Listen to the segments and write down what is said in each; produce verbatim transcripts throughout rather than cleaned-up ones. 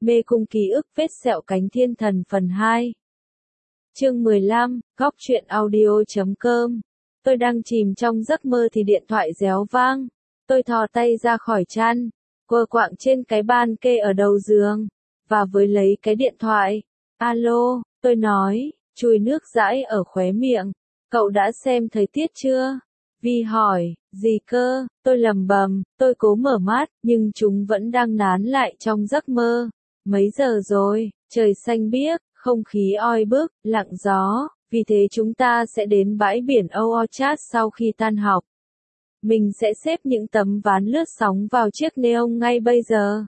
Mê cung ký ức vết sẹo cánh thiên thần phần hai. Chương mười lăm, góc truyện audio chấm com. Tôi đang chìm trong giấc mơ thì điện thoại réo vang. Tôi thò tay ra khỏi chăn, quơ quạng trên cái ban kê ở đầu giường, và với lấy cái điện thoại. Alo, tôi nói, chùi nước dãi ở khóe miệng. Cậu đã xem thời tiết chưa? Vi hỏi, gì cơ? Tôi lầm bầm, tôi cố mở mắt, nhưng chúng vẫn đang nán lại trong giấc mơ. Mấy giờ rồi? Trời xanh biếc, không khí oi bức, lặng gió, vì thế chúng ta sẽ đến bãi biển Orchard sau khi tan học. Mình sẽ xếp những tấm ván lướt sóng vào chiếc neon ngay bây giờ.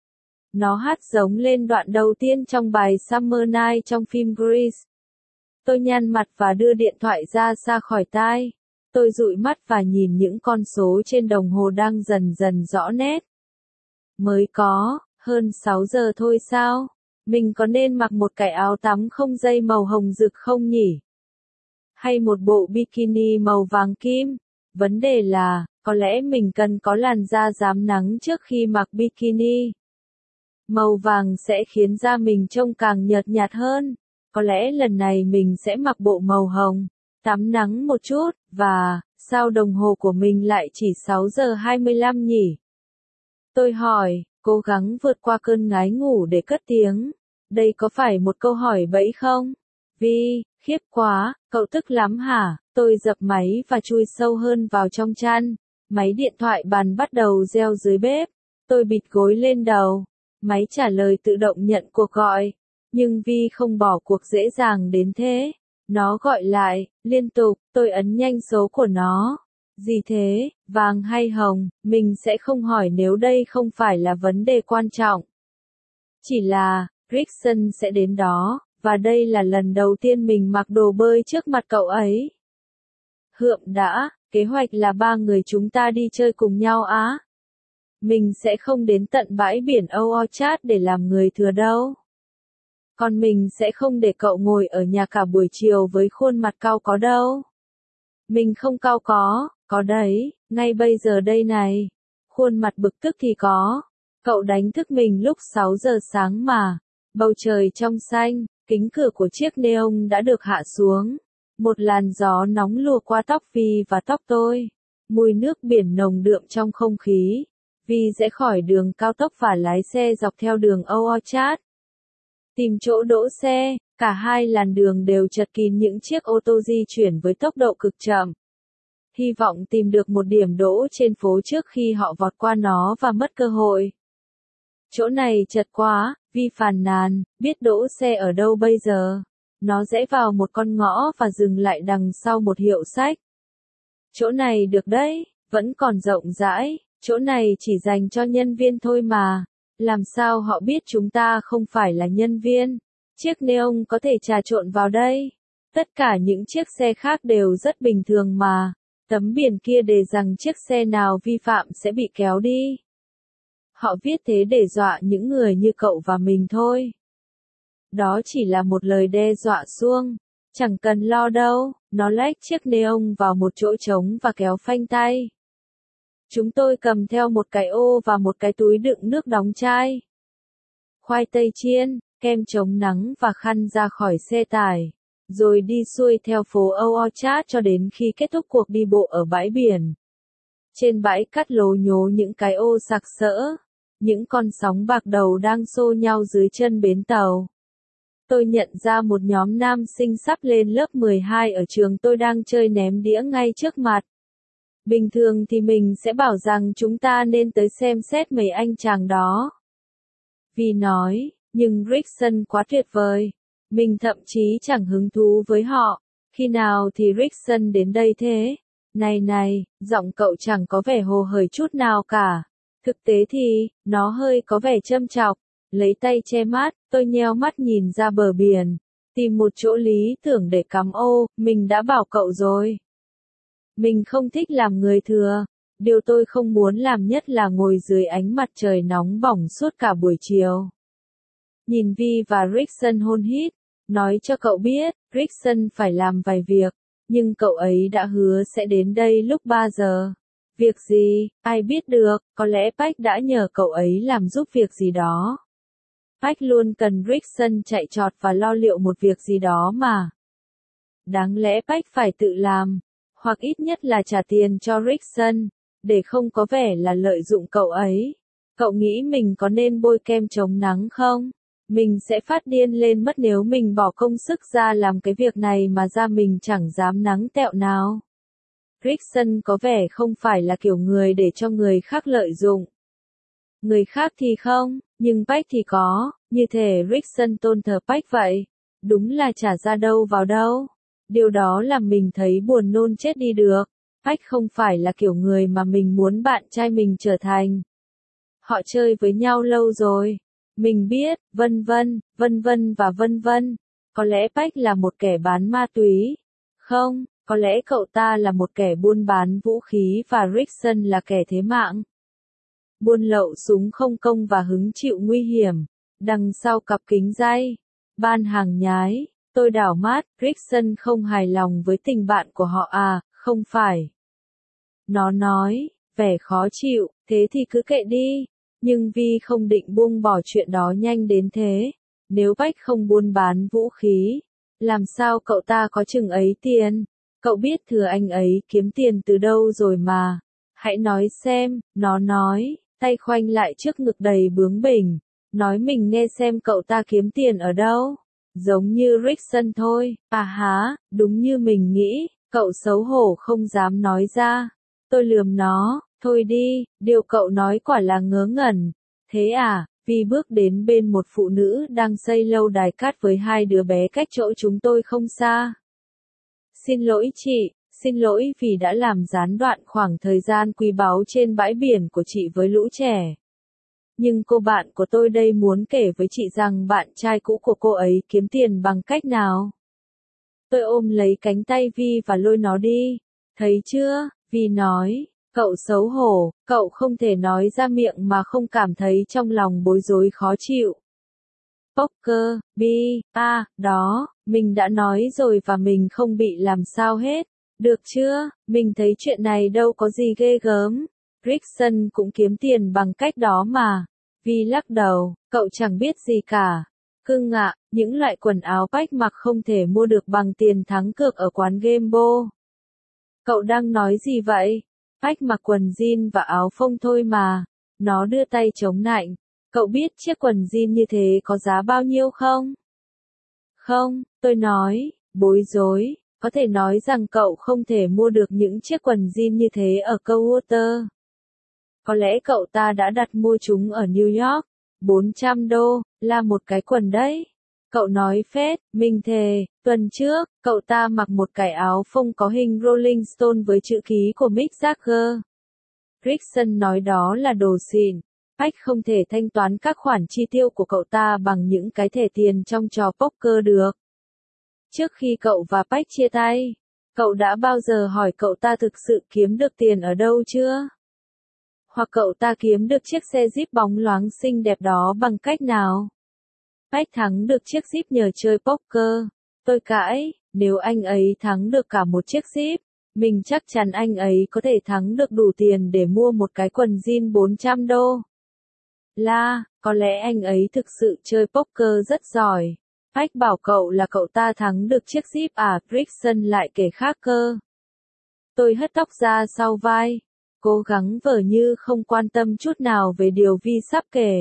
Nó hát giống lên đoạn đầu tiên trong bài Summer Night trong phim Grease. Tôi nhăn mặt và đưa điện thoại ra xa khỏi tai. Tôi dụi mắt và nhìn những con số trên đồng hồ đang dần dần rõ nét. Mới có, hơn sáu giờ thôi sao? Mình có nên mặc một cái áo tắm không dây màu hồng rực không nhỉ? Hay một bộ bikini màu vàng kim? Vấn đề là, có lẽ mình cần có làn da rám nắng trước khi mặc bikini. Màu vàng sẽ khiến da mình trông càng nhợt nhạt hơn. Có lẽ lần này mình sẽ mặc bộ màu hồng, tắm nắng một chút, và, sao đồng hồ của mình lại chỉ sáu giờ hai mươi lăm nhỉ? Tôi hỏi, cố gắng vượt qua cơn ngái ngủ để cất tiếng. Đây có phải một câu hỏi bẫy không? Vi, khiếp quá, cậu tức lắm hả? Tôi dập máy và chui sâu hơn vào trong chăn. Máy điện thoại bàn bắt đầu reo dưới bếp. Tôi bịt gối lên đầu. Máy trả lời tự động nhận cuộc gọi. Nhưng Vi không bỏ cuộc dễ dàng đến thế. Nó gọi lại, liên tục, tôi ấn nhanh số của nó. Gì thế, vàng hay hồng, mình sẽ không hỏi nếu đây không phải là vấn đề quan trọng. Chỉ là, Rickson sẽ đến đó, và đây là lần đầu tiên mình mặc đồ bơi trước mặt cậu ấy. Hượm đã, kế hoạch là ba người chúng ta đi chơi cùng nhau á. Mình sẽ không đến tận bãi biển Orchard để làm người thừa đâu. Còn mình sẽ không để cậu ngồi ở nhà cả buổi chiều với khuôn mặt cau có đâu. Mình không cau có, có đấy, ngay bây giờ đây này. Khuôn mặt bực tức thì có. Cậu đánh thức mình lúc sáu giờ sáng mà. Bầu trời trong xanh, kính cửa của chiếc neon đã được hạ xuống. Một làn gió nóng lùa qua tóc Vi và tóc tôi. Mùi nước biển nồng đượm trong không khí. Vi rẽ khỏi đường cao tốc và lái xe dọc theo đường Orchard. Tìm chỗ đỗ xe, cả hai làn đường đều chật kín những chiếc ô tô di chuyển với tốc độ cực chậm. Hy vọng tìm được một điểm đỗ trên phố trước khi họ vọt qua nó và mất cơ hội. Chỗ này chật quá, Vi phàn nàn, biết đỗ xe ở đâu bây giờ. Nó rẽ vào một con ngõ và dừng lại đằng sau một hiệu sách. Chỗ này được đấy, vẫn còn rộng rãi, chỗ này chỉ dành cho nhân viên thôi mà. Làm sao họ biết chúng ta không phải là nhân viên? Chiếc neon có thể trà trộn vào đây. Tất cả những chiếc xe khác đều rất bình thường mà. Tấm biển kia đề rằng chiếc xe nào vi phạm sẽ bị kéo đi. Họ viết thế để dọa những người như cậu và mình thôi. Đó chỉ là một lời đe dọa suông. Chẳng cần lo đâu, nó lách chiếc neon vào một chỗ trống và kéo phanh tay. Chúng tôi cầm theo một cái ô và một cái túi đựng nước đóng chai. Khoai tây chiên, kem chống nắng và khăn ra khỏi xe tải. Rồi đi xuôi theo phố Orchard cho đến khi kết thúc cuộc đi bộ ở bãi biển. Trên bãi cát lố nhố những cái ô sặc sỡ. Những con sóng bạc đầu đang xô nhau dưới chân bến tàu. Tôi nhận ra một nhóm nam sinh sắp lên lớp mười hai ở trường tôi đang chơi ném đĩa ngay trước mặt. Bình thường thì mình sẽ bảo rằng chúng ta nên tới xem xét mấy anh chàng đó. Vi nói, nhưng Rickson quá tuyệt vời. Mình thậm chí chẳng hứng thú với họ. Khi nào thì Rickson đến đây thế? Này này, giọng cậu chẳng có vẻ hồ hởi chút nào cả. Thực tế thì, nó hơi có vẻ châm chọc. Lấy tay che mắt, tôi nheo mắt nhìn ra bờ biển. Tìm một chỗ lý tưởng để cắm ô, mình đã bảo cậu rồi. Mình không thích làm người thừa. Điều tôi không muốn làm nhất là ngồi dưới ánh mặt trời nóng bỏng suốt cả buổi chiều. Nhìn Vi và Rickson hôn hít. Nói cho cậu biết, Rickson phải làm vài việc. Nhưng cậu ấy đã hứa sẽ đến đây lúc ba giờ. Việc gì, ai biết được, có lẽ Pac đã nhờ cậu ấy làm giúp việc gì đó. Bách luôn cần Rickson chạy trọt và lo liệu một việc gì đó mà. Đáng lẽ Bách phải tự làm, hoặc ít nhất là trả tiền cho Rickson, để không có vẻ là lợi dụng cậu ấy. Cậu nghĩ mình có nên bôi kem chống nắng không? Mình sẽ phát điên lên mất nếu mình bỏ công sức ra làm cái việc này mà da mình chẳng dám nắng tẹo nào. Rickson có vẻ không phải là kiểu người để cho người khác lợi dụng. Người khác thì không, nhưng Bách thì có, như thể Rickson tôn thờ Bách vậy. Đúng là chả ra đâu vào đâu. Điều đó làm mình thấy buồn nôn chết đi được. Bách không phải là kiểu người mà mình muốn bạn trai mình trở thành. Họ chơi với nhau lâu rồi. Mình biết, vân vân, vân vân và vân vân. Có lẽ Bách là một kẻ bán ma túy. Không, có lẽ cậu ta là một kẻ buôn bán vũ khí và Rickson là kẻ thế mạng. Buôn lậu súng không công và hứng chịu nguy hiểm. Đằng sau cặp kính dây. Ban hàng nhái. Tôi đảo mắt, Rickson không hài lòng với tình bạn của họ à, không phải. Nó nói, vẻ khó chịu, thế thì cứ kệ đi. Nhưng Vi không định buông bỏ chuyện đó nhanh đến thế. Nếu Bách không buôn bán vũ khí, làm sao cậu ta có chừng ấy tiền? Cậu biết thừa anh ấy kiếm tiền từ đâu rồi mà. Hãy nói xem, nó nói, tay khoanh lại trước ngực đầy bướng bỉnh. Nói mình nghe xem cậu ta kiếm tiền ở đâu. Giống như Rickson thôi, à há, đúng như mình nghĩ, cậu xấu hổ không dám nói ra. Tôi lườm nó, thôi đi, điều cậu nói quả là ngớ ngẩn. Thế à, Vi bước đến bên một phụ nữ đang xây lâu đài cát với hai đứa bé cách chỗ chúng tôi không xa. Xin lỗi chị, xin lỗi vì đã làm gián đoạn khoảng thời gian quý báu trên bãi biển của chị với lũ trẻ. Nhưng cô bạn của tôi đây muốn kể với chị rằng bạn trai cũ của cô ấy kiếm tiền bằng cách nào. Tôi ôm lấy cánh tay Vi và lôi nó đi. Thấy chưa? Vi nói, cậu xấu hổ, cậu không thể nói ra miệng mà không cảm thấy trong lòng bối rối khó chịu. Poker, bi, à, đó, mình đã nói rồi và mình không bị làm sao hết. Được chưa? Mình thấy chuyện này đâu có gì ghê gớm. Rickson cũng kiếm tiền bằng cách đó mà. Vi lắc đầu, cậu chẳng biết gì cả. Cưng ạ, những loại quần áo Bách mặc không thể mua được bằng tiền thắng cược ở quán game bo. Cậu đang nói gì vậy? Bách mặc quần jean và áo phông thôi mà. Nó đưa tay chống nạnh. Cậu biết chiếc quần jean như thế có giá bao nhiêu không? Không, tôi nói, bối rối. Có thể nói rằng cậu không thể mua được những chiếc quần jean như thế ở Coldwater. Có lẽ cậu ta đã đặt mua chúng ở New York. bốn trăm đô, là một cái quần đấy. Cậu nói phết, mình thề, tuần trước, cậu ta mặc một cái áo phông có hình Rolling Stone với chữ ký của Mick Jagger. Rickson nói đó là đồ xịn. Bách không thể thanh toán các khoản chi tiêu của cậu ta bằng những cái thẻ tiền trong trò poker được. Trước khi cậu và Bách chia tay, cậu đã bao giờ hỏi cậu ta thực sự kiếm được tiền ở đâu chưa? Hoặc cậu ta kiếm được chiếc xe Jeep bóng loáng xinh đẹp đó bằng cách nào? Bách thắng được chiếc Jeep nhờ chơi poker. Tôi cãi, nếu anh ấy thắng được cả một chiếc Jeep, mình chắc chắn anh ấy có thể thắng được đủ tiền để mua một cái quần jean bốn trăm đô. La, có lẽ anh ấy thực sự chơi poker rất giỏi. Bách bảo cậu là cậu ta thắng được chiếc Jeep à, Rickson lại kể khác cơ. Tôi hất tóc ra sau vai, cố gắng vờ như không quan tâm chút nào về điều Vi sắp kể.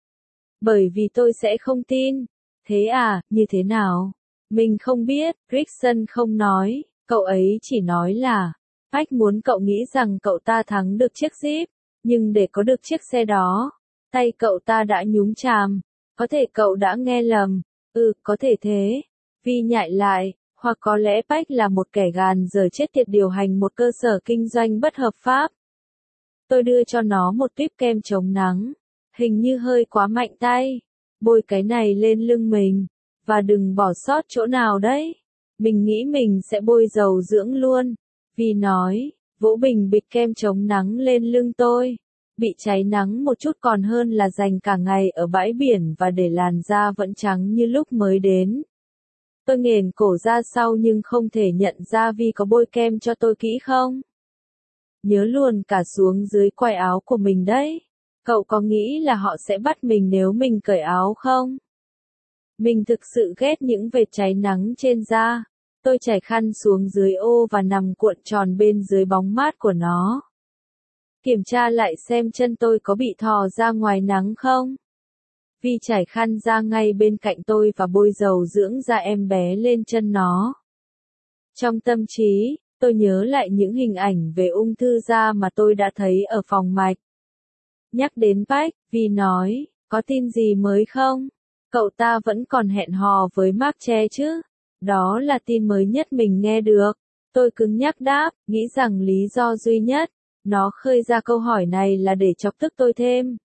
Bởi vì tôi sẽ không tin. Thế à, như thế nào? Mình không biết, Rickson không nói, cậu ấy chỉ nói là, Bách muốn cậu nghĩ rằng cậu ta thắng được chiếc Jeep, nhưng để có được chiếc xe đó, tay cậu ta đã nhúng chàm. Có thể cậu đã nghe lầm. Ừ, có thể thế. Vi nhại lại, hoặc có lẽ Bách là một kẻ gàn dở chết tiệt điều hành một cơ sở kinh doanh bất hợp pháp. Tôi đưa cho nó một tuyếp kem chống nắng. Hình như hơi quá mạnh tay. Bôi cái này lên lưng mình. Và đừng bỏ sót chỗ nào đấy. Mình nghĩ mình sẽ bôi dầu dưỡng luôn. Vi nói, vỗ bình bịch kem chống nắng lên lưng tôi. Bị cháy nắng một chút còn hơn là dành cả ngày ở bãi biển và để làn da vẫn trắng như lúc mới đến. Tôi nghển cổ ra sau nhưng không thể nhận ra Vi có bôi kem cho tôi kỹ không. Nhớ luôn cả xuống dưới quai áo của mình đấy. Cậu có nghĩ là họ sẽ bắt mình nếu mình cởi áo không? Mình thực sự ghét những vệt cháy nắng trên da. Tôi trải khăn xuống dưới ô và nằm cuộn tròn bên dưới bóng mát của nó. Kiểm tra lại xem chân tôi có bị thò ra ngoài nắng không. Vi trải khăn ra ngay bên cạnh tôi và bôi dầu dưỡng da em bé lên chân nó. Trong tâm trí, tôi nhớ lại những hình ảnh về ung thư da mà tôi đã thấy ở phòng mạch. Nhắc đến Bách, Vi nói, có tin gì mới không? Cậu ta vẫn còn hẹn hò với Mark Che chứ? Đó là tin mới nhất mình nghe được. Tôi cứng nhắc đáp, nghĩ rằng lý do duy nhất nó khơi ra câu hỏi này là để chọc tức tôi thêm.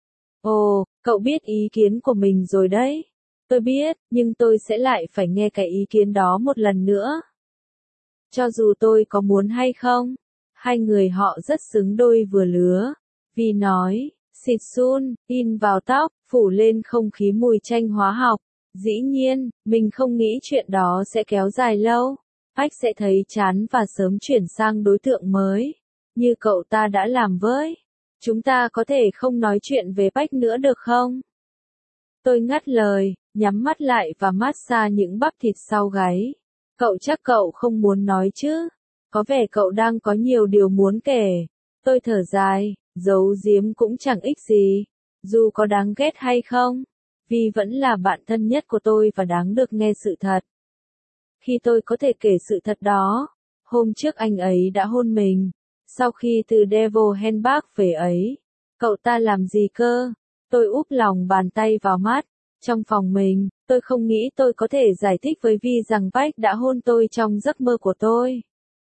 Ồ, cậu biết ý kiến của mình rồi đấy. Tôi biết, nhưng tôi sẽ lại phải nghe cái ý kiến đó một lần nữa. Cho dù tôi có muốn hay không, hai người họ rất xứng đôi vừa lứa. Vi nói, xịt sun, in vào tóc, phủ lên không khí mùi chanh hóa học. Dĩ nhiên, mình không nghĩ chuyện đó sẽ kéo dài lâu. Bách sẽ thấy chán và sớm chuyển sang đối tượng mới. Như cậu ta đã làm với. Chúng ta có thể không nói chuyện về Bách nữa được không? Tôi ngắt lời, nhắm mắt lại và massage những bắp thịt sau gáy. Cậu chắc cậu không muốn nói chứ? Có vẻ cậu đang có nhiều điều muốn kể. Tôi thở dài, giấu giếm cũng chẳng ích gì. Dù có đáng ghét hay không, vì vẫn là bạn thân nhất của tôi và đáng được nghe sự thật. Khi tôi có thể kể sự thật đó, hôm trước anh ấy đã hôn mình. Sau khi từ Devil Handbag về ấy, cậu ta làm gì cơ? Tôi úp lòng bàn tay vào mắt. Trong phòng mình, tôi không nghĩ tôi có thể giải thích với Vi rằng Bách đã hôn tôi trong giấc mơ của tôi.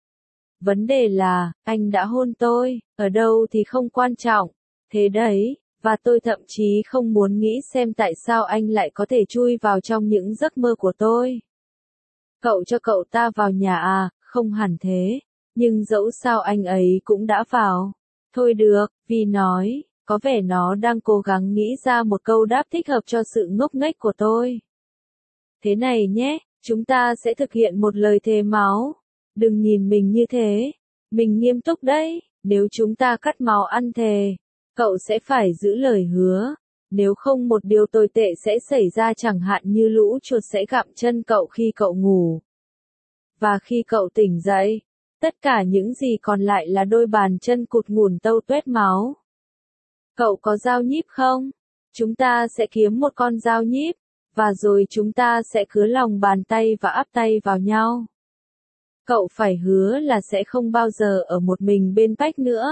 Vấn đề là, anh đã hôn tôi, ở đâu thì không quan trọng. Thế đấy, và tôi thậm chí không muốn nghĩ xem tại sao anh lại có thể chui vào trong những giấc mơ của tôi. Cậu cho cậu ta vào nhà à? Không hẳn thế. Nhưng dẫu sao anh ấy cũng đã vào. Thôi được, Vi nói, có vẻ nó đang cố gắng nghĩ ra một câu đáp thích hợp cho sự ngốc nghếch của tôi. Thế này nhé, chúng ta sẽ thực hiện một lời thề máu. Đừng nhìn mình như thế. Mình nghiêm túc đấy, nếu chúng ta cắt máu ăn thề, cậu sẽ phải giữ lời hứa. Nếu không một điều tồi tệ sẽ xảy ra, chẳng hạn như lũ chuột sẽ gặm chân cậu khi cậu ngủ. Và khi cậu tỉnh dậy, tất cả những gì còn lại là đôi bàn chân cụt ngủn tâu tuét máu. Cậu có dao nhíp không? Chúng ta sẽ kiếm một con dao nhíp, và rồi chúng ta sẽ cứa lòng bàn tay và áp tay vào nhau. Cậu phải hứa là sẽ không bao giờ ở một mình bên Bách nữa.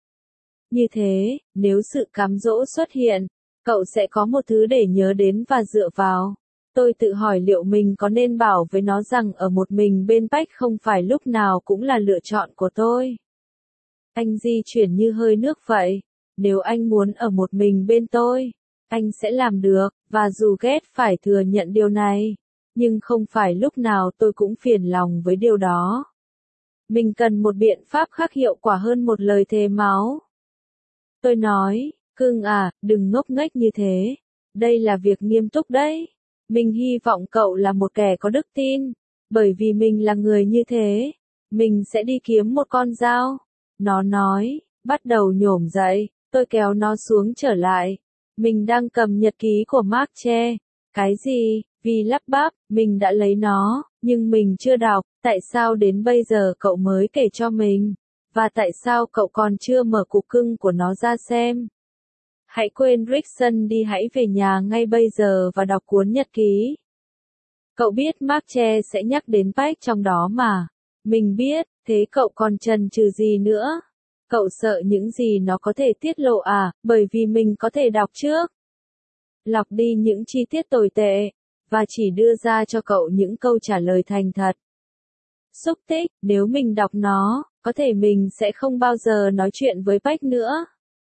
Như thế, nếu sự cám dỗ xuất hiện, cậu sẽ có một thứ để nhớ đến và dựa vào. Tôi tự hỏi liệu mình có nên bảo với nó rằng ở một mình bên Bách không phải lúc nào cũng là lựa chọn của tôi. Anh di chuyển như hơi nước vậy. Nếu anh muốn ở một mình bên tôi, anh sẽ làm được, và dù ghét phải thừa nhận điều này, nhưng không phải lúc nào tôi cũng phiền lòng với điều đó. Mình cần một biện pháp khác hiệu quả hơn một lời thề máu. Tôi nói, cưng à, đừng ngốc nghếch như thế. Đây là việc nghiêm túc đấy. Mình hy vọng cậu là một kẻ có đức tin. Bởi vì mình là người như thế. Mình sẽ đi kiếm một con dao. Nó nói, bắt đầu nhổm dậy. Tôi kéo nó xuống trở lại. Mình đang cầm nhật ký của Mark Che. Cái gì? Vì lắp bắp, mình đã lấy nó, nhưng mình chưa đọc. Tại sao đến bây giờ cậu mới kể cho mình? Và tại sao cậu còn chưa mở cục cưng của nó ra xem? Hãy quên Rickson đi, hãy về nhà ngay bây giờ và đọc cuốn nhật ký. Cậu biết Mark Che sẽ nhắc đến Bách trong đó mà. Mình biết, thế cậu còn chần chừ gì nữa? Cậu sợ những gì nó có thể tiết lộ à, bởi vì mình có thể đọc trước. Lọc đi những chi tiết tồi tệ, và chỉ đưa ra cho cậu những câu trả lời thành thật. Xúc tích, nếu mình đọc nó, có thể mình sẽ không bao giờ nói chuyện với Bách nữa.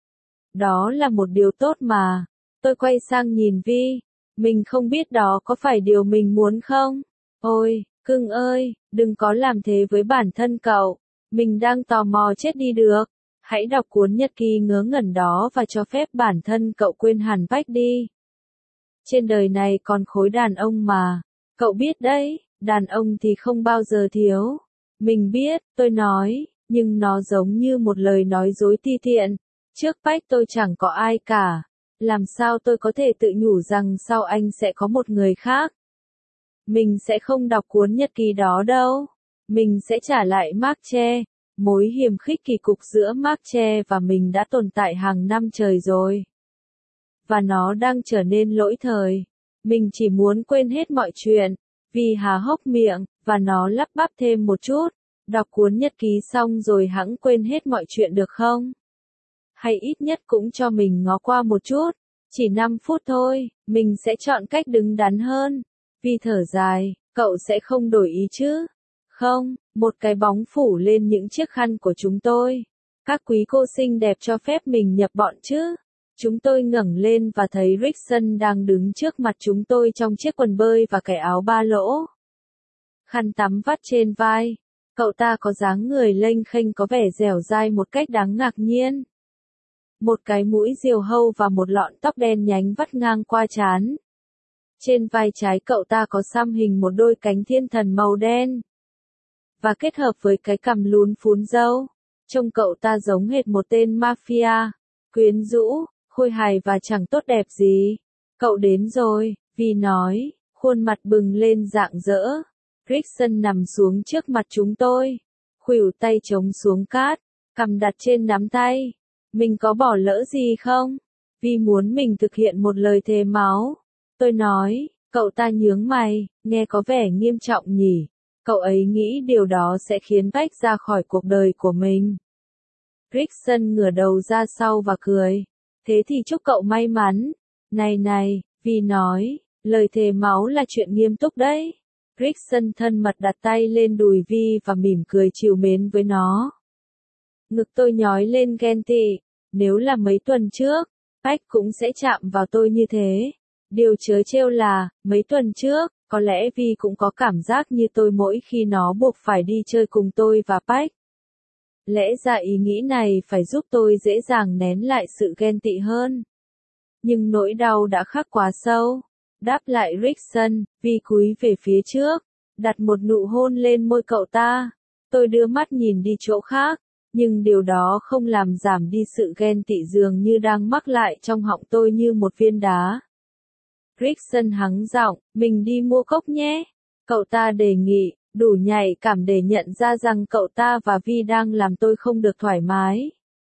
Đó là một điều tốt mà. Tôi quay sang nhìn Vi. Mình không biết đó có phải điều mình muốn không? Ôi, cưng ơi, đừng có làm thế với bản thân cậu. Mình đang tò mò chết đi được. Hãy đọc cuốn nhật ký ngớ ngẩn đó và cho phép bản thân cậu quên hẳn Bách đi. Trên đời này còn khối đàn ông mà. Cậu biết đấy, đàn ông thì không bao giờ thiếu. Mình biết, tôi nói, nhưng nó giống như một lời nói dối ti tiện. Trước Bách tôi chẳng có ai cả. Làm sao tôi có thể tự nhủ rằng sau anh sẽ có một người khác? Mình sẽ không đọc cuốn nhật ký đó đâu. Mình sẽ trả lại Marche. Mối hiềm khích kỳ cục giữa Marche và mình đã tồn tại hàng năm trời rồi. Và nó đang trở nên lỗi thời. Mình chỉ muốn quên hết mọi chuyện. Vì há hốc miệng, và nó lắp bắp thêm một chút. Đọc cuốn nhật ký xong rồi hẵng quên hết mọi chuyện được không? Hay ít nhất cũng cho mình ngó qua một chút. Chỉ năm phút thôi, mình sẽ chọn cách đứng đắn hơn. Vì thở dài, cậu sẽ không đổi ý chứ? Không, một cái bóng phủ lên những chiếc khăn của chúng tôi. Các quý cô xinh đẹp cho phép mình nhập bọn chứ? Chúng tôi ngẩng lên và thấy Rickson đang đứng trước mặt chúng tôi trong chiếc quần bơi và cái áo ba lỗ. Khăn tắm vắt trên vai. Cậu ta có dáng người lênh khênh có vẻ dẻo dai một cách đáng ngạc nhiên. Một cái mũi diều hâu và một lọn tóc đen nhánh vắt ngang qua trán. Trên vai trái cậu ta có xăm hình một đôi cánh thiên thần màu đen. Và kết hợp với cái cằm lún phún râu, trông cậu ta giống hệt một tên mafia, quyến rũ, khôi hài và chẳng tốt đẹp gì. Cậu đến rồi, Vi nói, khuôn mặt bừng lên rạng rỡ. Rickson nằm xuống trước mặt chúng tôi, khuỷu tay chống xuống cát, cằm đặt trên nắm tay. Mình có bỏ lỡ gì không? Vi muốn mình thực hiện một lời thề máu. Tôi nói, cậu ta nhướng mày, nghe có vẻ nghiêm trọng nhỉ. Cậu ấy nghĩ điều đó sẽ khiến Bách ra khỏi cuộc đời của mình. Rickson ngửa đầu ra sau và cười. Thế thì chúc cậu may mắn. Này này, Vi nói, lời thề máu là chuyện nghiêm túc đấy. Rickson thân mật đặt tay lên đùi Vi và mỉm cười trìu mến với nó. Ngực tôi nhói lên ghen tị. Nếu là mấy tuần trước, Bách cũng sẽ chạm vào tôi như thế. Điều trớ trêu là, mấy tuần trước, có lẽ Vi cũng có cảm giác như tôi mỗi khi nó buộc phải đi chơi cùng tôi và Bách. Lẽ ra ý nghĩ này phải giúp tôi dễ dàng nén lại sự ghen tị hơn. Nhưng nỗi đau đã khắc quá sâu. Đáp lại Rickson, Vi cúi về phía trước, đặt một nụ hôn lên môi cậu ta. Tôi đưa mắt nhìn đi chỗ khác, nhưng điều đó không làm giảm đi sự ghen tị dường như đang mắc lại trong họng tôi như một viên đá. Rickson hắng giọng, mình đi mua cốc nhé. Cậu ta đề nghị, đủ nhạy cảm để nhận ra rằng cậu ta và Vi đang làm tôi không được thoải mái.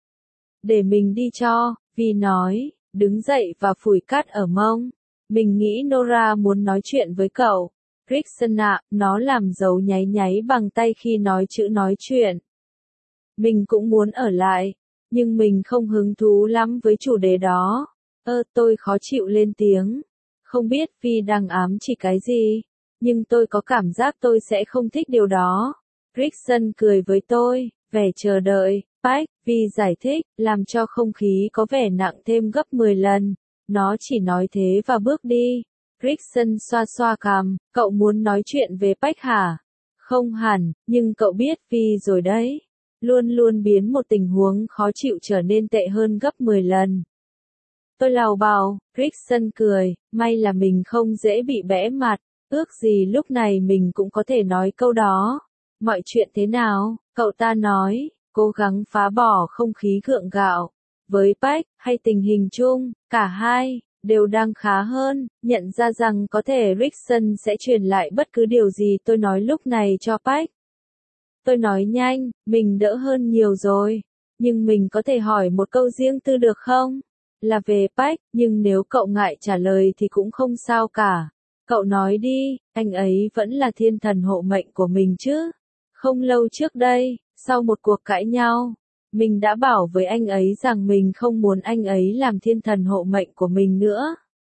Để mình đi cho, Vi nói, đứng dậy và phủi cát ở mông. Mình nghĩ Nora muốn nói chuyện với cậu. Rickson ạ, nó làm dấu nháy nháy bằng tay khi nói chữ nói chuyện. Mình cũng muốn ở lại, nhưng mình không hứng thú lắm với chủ đề đó. Ơ, tôi khó chịu lên tiếng. Không biết Vi đang ám chỉ cái gì, nhưng tôi có cảm giác tôi sẽ không thích điều đó. Rickson cười với tôi, vẻ chờ đợi. Bách, Vi giải thích, làm cho không khí có vẻ nặng thêm gấp mười lần. Nó chỉ nói thế và bước đi. Rickson xoa xoa cằm, cậu muốn nói chuyện về Bách hả? Không hẳn, nhưng cậu biết Vi rồi đấy. Luôn luôn biến một tình huống khó chịu trở nên tệ hơn gấp mười lần. Tôi lào bào, Rickson cười, may là mình không dễ bị bẽ mặt, ước gì lúc này mình cũng có thể nói câu đó. Mọi chuyện thế nào? Cậu ta nói, cố gắng phá bỏ không khí gượng gạo. Với Bách, hay tình hình chung, cả hai, đều đang khá hơn, nhận ra rằng có thể Rickson sẽ truyền lại bất cứ điều gì tôi nói lúc này cho Bách. Tôi nói nhanh, mình đỡ hơn nhiều rồi, nhưng mình có thể hỏi một câu riêng tư được không? Là về Bách, nhưng nếu cậu ngại trả lời thì cũng không sao cả. Cậu nói đi, anh ấy vẫn là thiên thần hộ mệnh của mình chứ? Không lâu trước đây, sau một cuộc cãi nhau, mình đã bảo với anh ấy rằng mình không muốn anh ấy làm thiên thần hộ mệnh của mình nữa.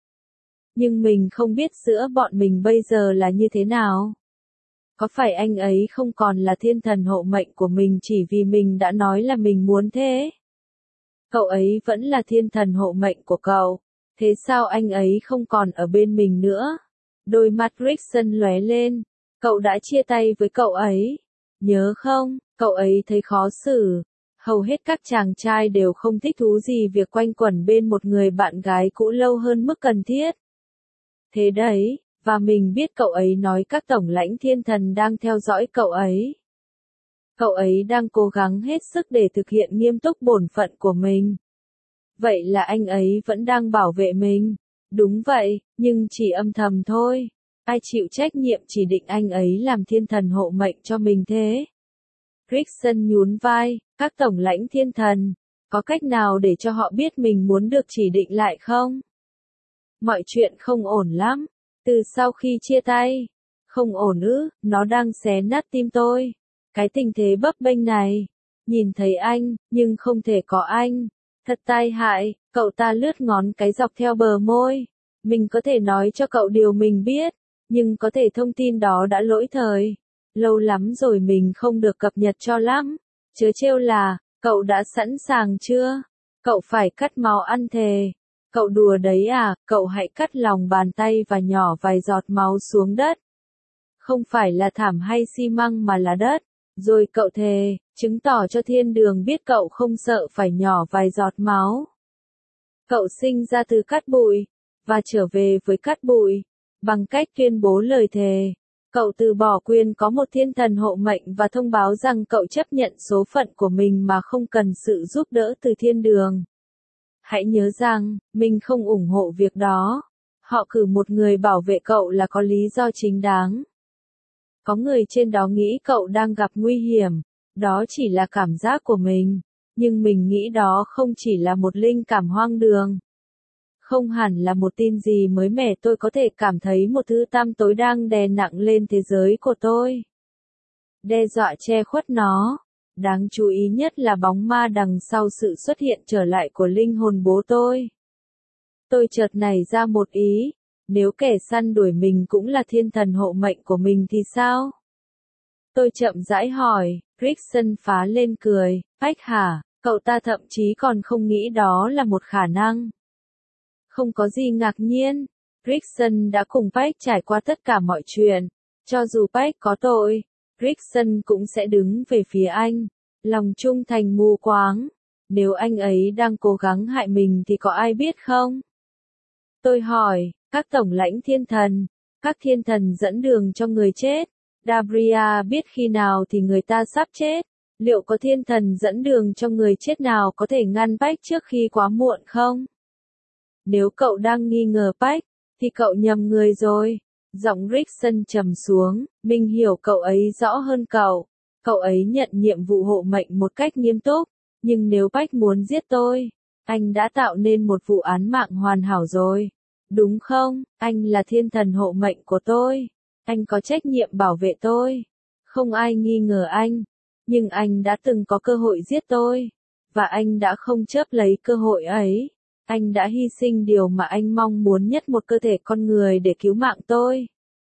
Nhưng mình không biết giữa bọn mình bây giờ là như thế nào. Có phải anh ấy không còn là thiên thần hộ mệnh của mình chỉ vì mình đã nói là mình muốn thế? Cậu ấy vẫn là thiên thần hộ mệnh của cậu. Thế sao anh ấy không còn ở bên mình nữa? Đôi mắt Rickson lóe lên. Cậu đã chia tay với cậu ấy. Nhớ không, cậu ấy thấy khó xử. Hầu hết các chàng trai đều không thích thú gì việc quanh quẩn bên một người bạn gái cũ lâu hơn mức cần thiết. Thế đấy, và mình biết cậu ấy nói các tổng lãnh thiên thần đang theo dõi cậu ấy. Cậu ấy đang cố gắng hết sức để thực hiện nghiêm túc bổn phận của mình. Vậy là anh ấy vẫn đang bảo vệ mình. Đúng vậy, nhưng chỉ âm thầm thôi. Ai chịu trách nhiệm chỉ định anh ấy làm thiên thần hộ mệnh cho mình thế? Rickson nhún vai, các tổng lãnh thiên thần, có cách nào để cho họ biết mình muốn được chỉ định lại không? Mọi chuyện không ổn lắm. Từ sau khi chia tay, không ổn ư, nó đang xé nát tim tôi. Cái tình thế bấp bênh này, nhìn thấy anh, nhưng không thể có anh. Thật tai hại, cậu ta lướt ngón cái dọc theo bờ môi. Mình có thể nói cho cậu điều mình biết, nhưng có thể thông tin đó đã lỗi thời. Lâu lắm rồi mình không được cập nhật cho lắm. Chớ trêu là, cậu đã sẵn sàng chưa? Cậu phải cắt máu ăn thề. Cậu đùa đấy à, cậu hãy cắt lòng bàn tay và nhỏ vài giọt máu xuống đất. Không phải là thảm hay xi măng mà là đất. Rồi cậu thề, chứng tỏ cho thiên đường biết cậu không sợ phải nhỏ vài giọt máu. Cậu sinh ra từ cát bụi, và trở về với cát bụi, bằng cách tuyên bố lời thề. Cậu từ bỏ quyền có một thiên thần hộ mệnh và thông báo rằng cậu chấp nhận số phận của mình mà không cần sự giúp đỡ từ thiên đường. Hãy nhớ rằng, mình không ủng hộ việc đó. Họ cử một người bảo vệ cậu là có lý do chính đáng. Có người trên đó nghĩ cậu đang gặp nguy hiểm, đó chỉ là cảm giác của mình, nhưng mình nghĩ đó không chỉ là một linh cảm hoang đường. Không hẳn là một tin gì mới mẻ, tôi có thể cảm thấy một thứ tăm tối đang đè nặng lên thế giới của tôi. Đe dọa che khuất nó. Đáng chú ý nhất là bóng ma đằng sau sự xuất hiện trở lại của linh hồn bố tôi. Tôi chợt nảy ra một ý, nếu kẻ săn đuổi mình cũng là thiên thần hộ mệnh của mình thì sao? Tôi chậm rãi hỏi, Rickson phá lên cười, Ách hả, cậu ta thậm chí còn không nghĩ đó là một khả năng. Không có gì ngạc nhiên, Rickson đã cùng Pac trải qua tất cả mọi chuyện. Cho dù Pac có tội, Rickson cũng sẽ đứng về phía anh. Lòng trung thành mù quáng. Nếu anh ấy đang cố gắng hại mình thì có ai biết không? Tôi hỏi, các tổng lãnh thiên thần, các thiên thần dẫn đường cho người chết. Dabria biết khi nào thì người ta sắp chết. Liệu có thiên thần dẫn đường cho người chết nào có thể ngăn Pac trước khi quá muộn không? Nếu cậu đang nghi ngờ Pac, thì cậu nhầm người rồi. Giọng Rickson trầm xuống, mình hiểu cậu ấy rõ hơn cậu. Cậu ấy nhận nhiệm vụ hộ mệnh một cách nghiêm túc, nhưng nếu Pac muốn giết tôi, anh đã tạo nên một vụ án mạng hoàn hảo rồi. Đúng không? Anh là thiên thần hộ mệnh của tôi. Anh có trách nhiệm bảo vệ tôi. Không ai nghi ngờ anh. Nhưng anh đã từng có cơ hội giết tôi. Và anh đã không chớp lấy cơ hội ấy. Anh đã hy sinh điều mà anh mong muốn nhất, một cơ thể con người để cứu mạng tôi.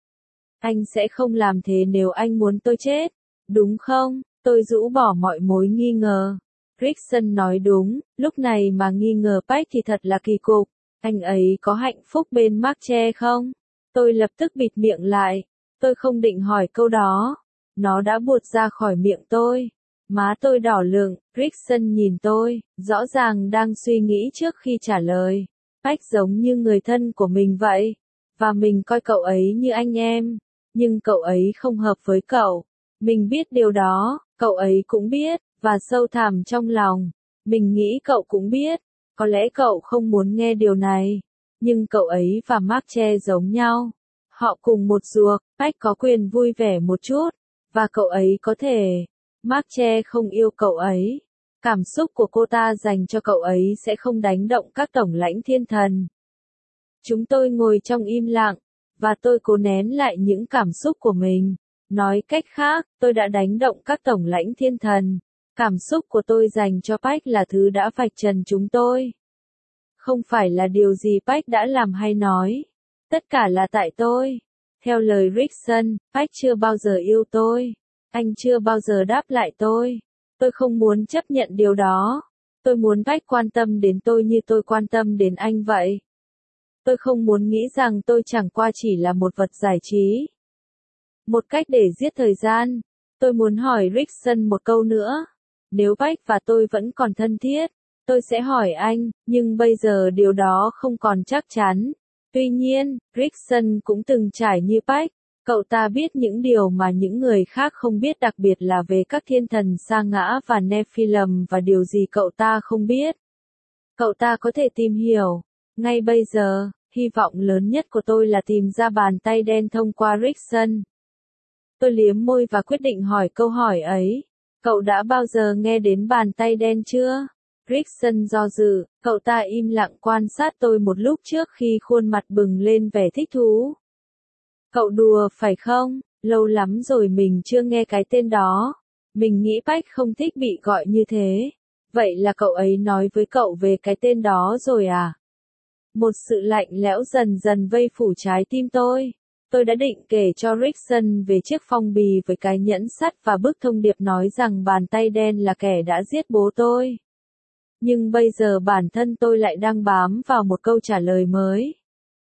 Anh sẽ không làm thế nếu anh muốn tôi chết. Đúng không? Tôi rũ bỏ mọi mối nghi ngờ. Rickson nói đúng, lúc này mà nghi ngờ Pac thì thật là kỳ cục. Anh ấy có hạnh phúc bên Marche không? Tôi lập tức bịt miệng lại. Tôi không định hỏi câu đó. Nó đã buột ra khỏi miệng tôi. Má tôi đỏ lựng, Rickson nhìn tôi, rõ ràng đang suy nghĩ trước khi trả lời. Pac giống như người thân của mình vậy. Và mình coi cậu ấy như anh em. Nhưng cậu ấy không hợp với cậu. Mình biết điều đó, cậu ấy cũng biết, và sâu thẳm trong lòng, mình nghĩ cậu cũng biết. Có lẽ cậu không muốn nghe điều này, nhưng cậu ấy và Marche giống nhau. Họ cùng một ruột, Pac có quyền vui vẻ một chút, và cậu ấy có thể. Marche không yêu cậu ấy. Cảm xúc của cô ta dành cho cậu ấy sẽ không đánh động các tổng lãnh thiên thần. Chúng tôi ngồi trong im lặng, và tôi cố nén lại những cảm xúc của mình. Nói cách khác, tôi đã đánh động các tổng lãnh thiên thần. Cảm xúc của tôi dành cho Pac là thứ đã vạch trần chúng tôi. Không phải là điều gì Pac đã làm hay nói. Tất cả là tại tôi. Theo lời Rickson, Pac chưa bao giờ yêu tôi. Anh chưa bao giờ đáp lại tôi. Tôi không muốn chấp nhận điều đó. Tôi muốn Pac quan tâm đến tôi như tôi quan tâm đến anh vậy. Tôi không muốn nghĩ rằng tôi chẳng qua chỉ là một vật giải trí. Một cách để giết thời gian. Tôi muốn hỏi Rickson một câu nữa. Nếu Pac và tôi vẫn còn thân thiết, tôi sẽ hỏi anh, nhưng bây giờ điều đó không còn chắc chắn. Tuy nhiên, Rickson cũng từng trải như Pac. Cậu ta biết những điều mà những người khác không biết, đặc biệt là về các thiên thần sa ngã và Nephilim, và điều gì cậu ta không biết. Cậu ta có thể tìm hiểu. Ngay bây giờ, hy vọng lớn nhất của tôi là tìm ra bàn tay đen thông qua Rickson. Tôi liếm môi và quyết định hỏi câu hỏi ấy. Cậu đã bao giờ nghe đến bàn tay đen chưa? Rickson do dự, cậu ta im lặng quan sát tôi một lúc trước khi khuôn mặt bừng lên vẻ thích thú. Cậu đùa phải không? Lâu lắm rồi mình chưa nghe cái tên đó. Mình nghĩ Pac không thích bị gọi như thế. Vậy là cậu ấy nói với cậu về cái tên đó rồi à? Một sự lạnh lẽo dần dần vây phủ trái tim tôi. Tôi đã định kể cho Rickson về chiếc phong bì với cái nhẫn sắt và bức thông điệp nói rằng bàn tay đen là kẻ đã giết bố tôi. Nhưng bây giờ bản thân tôi lại đang bám vào một câu trả lời mới.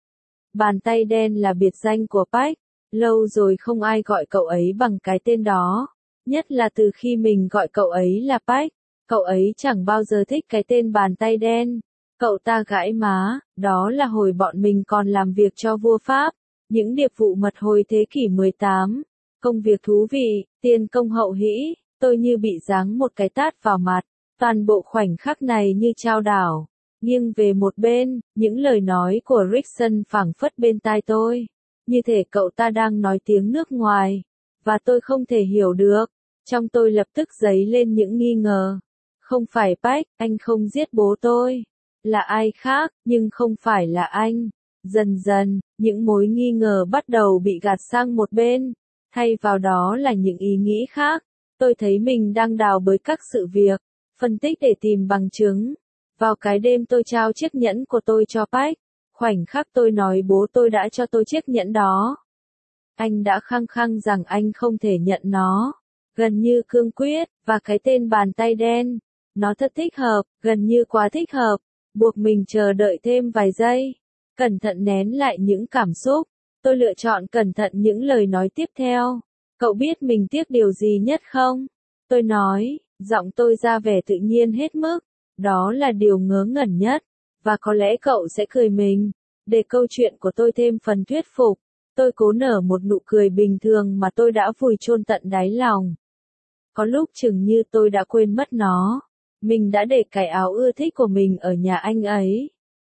Bàn tay đen là biệt danh của Pac. Lâu rồi không ai gọi cậu ấy bằng cái tên đó. Nhất là từ khi mình gọi cậu ấy là Pac. Cậu ấy chẳng bao giờ thích cái tên bàn tay đen. Cậu ta gãi má, đó là hồi bọn mình còn làm việc cho vua Pháp. Những điệp vụ mật hồi thế kỷ mười tám. Công việc thú vị, tiền công hậu hĩ, tôi như bị giáng một cái tát vào mặt. Toàn bộ khoảnh khắc này như chao đảo. Nghiêng về một bên, những lời nói của Rickson phảng phất bên tai tôi. Như thể cậu ta đang nói tiếng nước ngoài. Và tôi không thể hiểu được. Trong tôi lập tức dấy lên những nghi ngờ. Không phải Pac, anh không giết bố tôi. Là ai khác, nhưng không phải là anh. Dần dần, những mối nghi ngờ bắt đầu bị gạt sang một bên. Thay vào đó là những ý nghĩ khác. Tôi thấy mình đang đào bới các sự việc. Phân tích để tìm bằng chứng. Vào cái đêm tôi trao chiếc nhẫn của tôi cho Pac. Khoảnh khắc tôi nói bố tôi đã cho tôi chiếc nhẫn đó. Anh đã khăng khăng rằng anh không thể nhận nó. Gần như cương quyết, và cái tên bàn tay đen. Nó thật thích hợp, gần như quá thích hợp. Buộc mình chờ đợi thêm vài giây. Cẩn thận nén lại những cảm xúc. Tôi lựa chọn cẩn thận những lời nói tiếp theo. Cậu biết mình tiếc điều gì nhất không? Tôi nói, giọng tôi ra vẻ tự nhiên hết mức. Đó là điều ngớ ngẩn nhất. Và có lẽ cậu sẽ cười mình. Để câu chuyện của tôi thêm phần thuyết phục. Tôi cố nở một nụ cười bình thường mà tôi đã vùi chôn tận đáy lòng. Có lúc chừng như tôi đã quên mất nó. Mình đã để cái áo ưa thích của mình ở nhà anh ấy.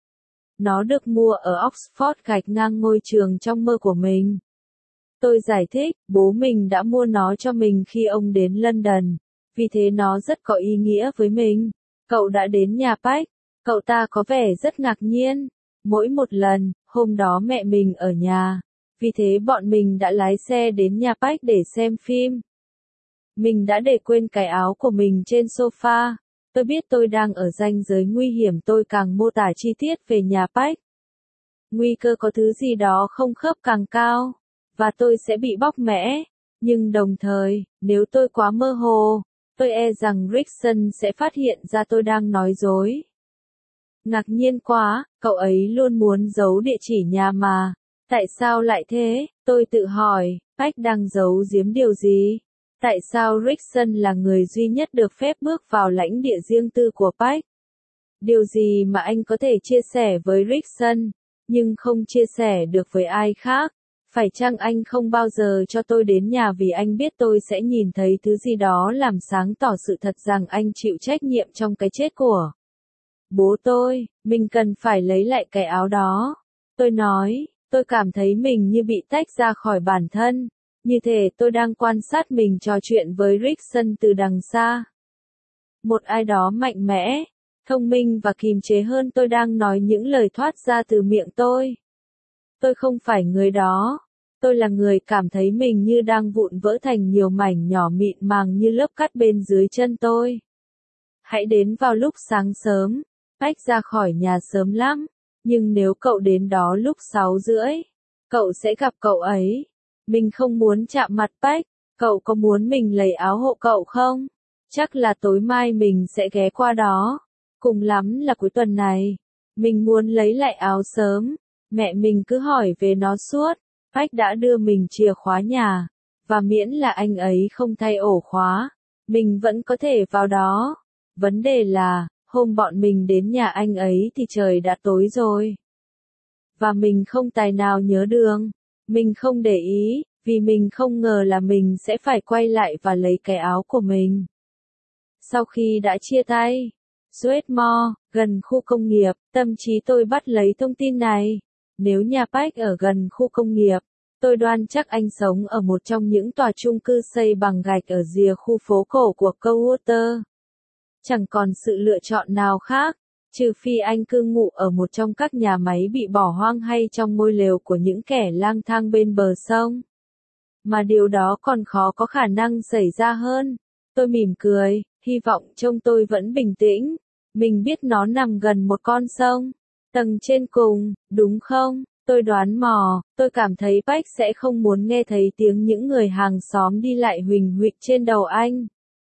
Nó được mua ở Oxford gạch ngang ngôi trường trong mơ của mình. Tôi giải thích, bố mình đã mua nó cho mình khi ông đến London. Vì thế nó rất có ý nghĩa với mình. Cậu đã đến nhà Pac. Cậu ta có vẻ rất ngạc nhiên. Mỗi một lần, hôm đó mẹ mình ở nhà. Vì thế bọn mình đã lái xe đến nhà Pac để xem phim. Mình đã để quên cái áo của mình trên sofa. Tôi biết tôi đang ở ranh giới nguy hiểm, tôi càng mô tả chi tiết về nhà Pac. Nguy cơ có thứ gì đó không khớp càng cao. Và tôi sẽ bị bóc mẽ. Nhưng đồng thời, nếu tôi quá mơ hồ, tôi e rằng Rickson sẽ phát hiện ra tôi đang nói dối. Ngạc nhiên quá, cậu ấy luôn muốn giấu địa chỉ nhà mà. Tại sao lại thế? Tôi tự hỏi, Pac đang giấu giếm điều gì? Tại sao Rickson là người duy nhất được phép bước vào lãnh địa riêng tư của Pac? Điều gì mà anh có thể chia sẻ với Rickson, nhưng không chia sẻ được với ai khác? Phải chăng anh không bao giờ cho tôi đến nhà vì anh biết tôi sẽ nhìn thấy thứ gì đó làm sáng tỏ sự thật rằng anh chịu trách nhiệm trong cái chết của bố tôi? Mình cần phải lấy lại cái áo đó. Tôi nói, tôi cảm thấy mình như bị tách ra khỏi bản thân. Như thể tôi đang quan sát mình trò chuyện với Rickson từ đằng xa. Một ai đó mạnh mẽ, thông minh và kìm chế hơn tôi đang nói những lời thoát ra từ miệng tôi. Tôi không phải người đó. Tôi là người cảm thấy mình như đang vụn vỡ thành nhiều mảnh nhỏ mịn màng như lớp cát bên dưới chân tôi. Hãy đến vào lúc sáng sớm. Pac ra khỏi nhà sớm lắm. Nhưng nếu cậu đến đó lúc sáu rưỡi, cậu sẽ gặp cậu ấy. Mình không muốn chạm mặt Pac. Cậu có muốn mình lấy áo hộ cậu không? Chắc là tối mai mình sẽ ghé qua đó. Cùng lắm là cuối tuần này. Mình muốn lấy lại áo sớm. Mẹ mình cứ hỏi về nó suốt. Pac đã đưa mình chìa khóa nhà. Và miễn là anh ấy không thay ổ khóa, mình vẫn có thể vào đó. Vấn đề là, hôm bọn mình đến nhà anh ấy thì trời đã tối rồi. Và mình không tài nào nhớ đường. Mình không để ý, vì mình không ngờ là mình sẽ phải quay lại và lấy cái áo của mình. Sau khi đã chia tay, Sweetmore, gần khu công nghiệp, tâm trí tôi bắt lấy thông tin này. Nếu nhà Pac ở gần khu công nghiệp, tôi đoán chắc anh sống ở một trong những tòa chung cư xây bằng gạch ở rìa khu phố cổ của Coldwater. Chẳng còn sự lựa chọn nào khác, trừ phi anh cư ngụ ở một trong các nhà máy bị bỏ hoang hay trong ngôi lều của những kẻ lang thang bên bờ sông. Mà điều đó còn khó có khả năng xảy ra hơn. Tôi mỉm cười, hy vọng trông tôi vẫn bình tĩnh. Mình biết nó nằm gần một con sông. Tầng trên cùng, đúng không? Tôi đoán mò, tôi cảm thấy Pac sẽ không muốn nghe thấy tiếng những người hàng xóm đi lại huỳnh huỵch trên đầu anh.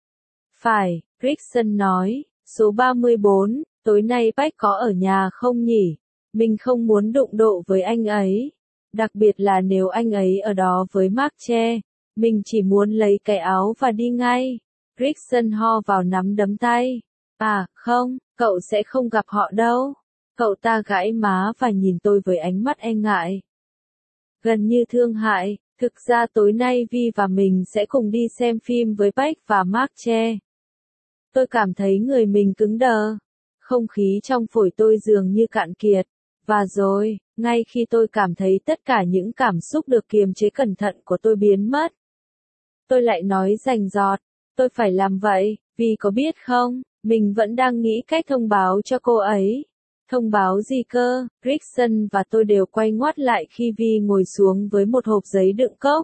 Phải, Rickson nói, số ba mươi bốn, tối nay Pac có ở nhà không nhỉ? Mình không muốn đụng độ với anh ấy. Đặc biệt là nếu anh ấy ở đó với Mark-che. Mình chỉ muốn lấy cái áo và đi ngay. Rickson ho vào nắm đấm tay. À, không, cậu sẽ không gặp họ đâu. Cậu ta gãi má và nhìn tôi với ánh mắt e ngại. Gần như thương hại, thực ra tối nay Vi và mình sẽ cùng đi xem phim với Pac và Mark-che. Tôi cảm thấy người mình cứng đờ. Không khí trong phổi tôi dường như cạn kiệt. Và rồi, ngay khi tôi cảm thấy tất cả những cảm xúc được kiềm chế cẩn thận của tôi biến mất, tôi lại nói rành rọt, tôi phải làm vậy, vì có biết không, mình vẫn đang nghĩ cách thông báo cho cô ấy. Thông báo gì cơ? Rickson và tôi đều quay ngoắt lại khi Vi ngồi xuống với một hộp giấy đựng cốc.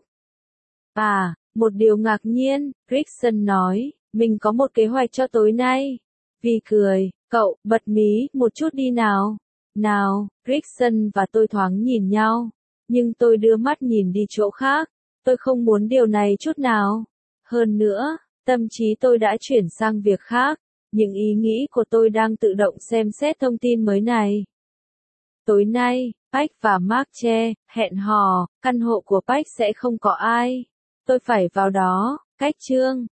À, một điều ngạc nhiên, Rickson nói, mình có một kế hoạch cho tối nay. Vi cười, cậu, bật mí một chút đi nào. Nào, Rickson và tôi thoáng nhìn nhau, nhưng tôi đưa mắt nhìn đi chỗ khác. Tôi không muốn điều này chút nào. Hơn nữa, tâm trí tôi đã chuyển sang việc khác. Những ý nghĩ của tôi đang tự động xem xét thông tin mới này. Tối nay, Pac và Mark-che hẹn hò, căn hộ của Pac sẽ không có ai. Tôi phải vào đó, cách chương.